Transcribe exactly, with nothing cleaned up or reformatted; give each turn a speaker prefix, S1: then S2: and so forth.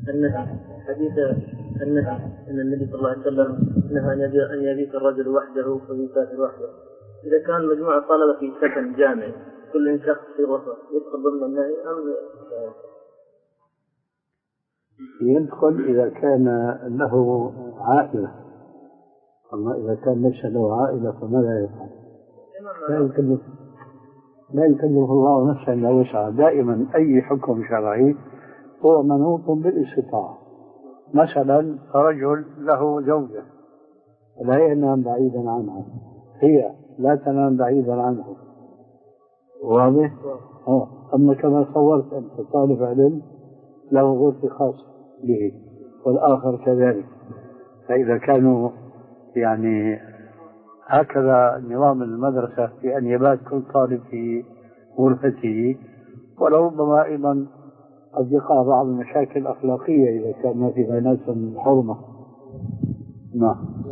S1: النهي حديث النهي أن النبي صلى الله عليه وسلم نهى أن يبيت الرجل وحده ويسافر وحده. إذا كان مجموعة طلبة في سكن جامع كل شخص في غرفة يدخل ضمن النهي أم
S2: يدخل إذا كان له عائلة؟ أما إذا كان ليس له عائلة فماذا يفعل؟ لا يكلف لا يكلف الله نفسا إلا وسعها. دائما أي حكم شرعي هو منوط بالاستطاعة. مثلا رجل له زوجة لا ينام بعيدا عنها، هي لا تنام بعيدا عنه، واضح؟ آه. أما كما صورت أنت طالب علم له غرفة خاصة به والآخر كذلك، فإذا كانوا يعني هكذا نظام المدرسة بأن يبات كل طالب في غرفته، ولربما أيضا قد يقع بعض المشاكل الأخلاقية إذا كان ما في بيناتهم حرمة. نعم.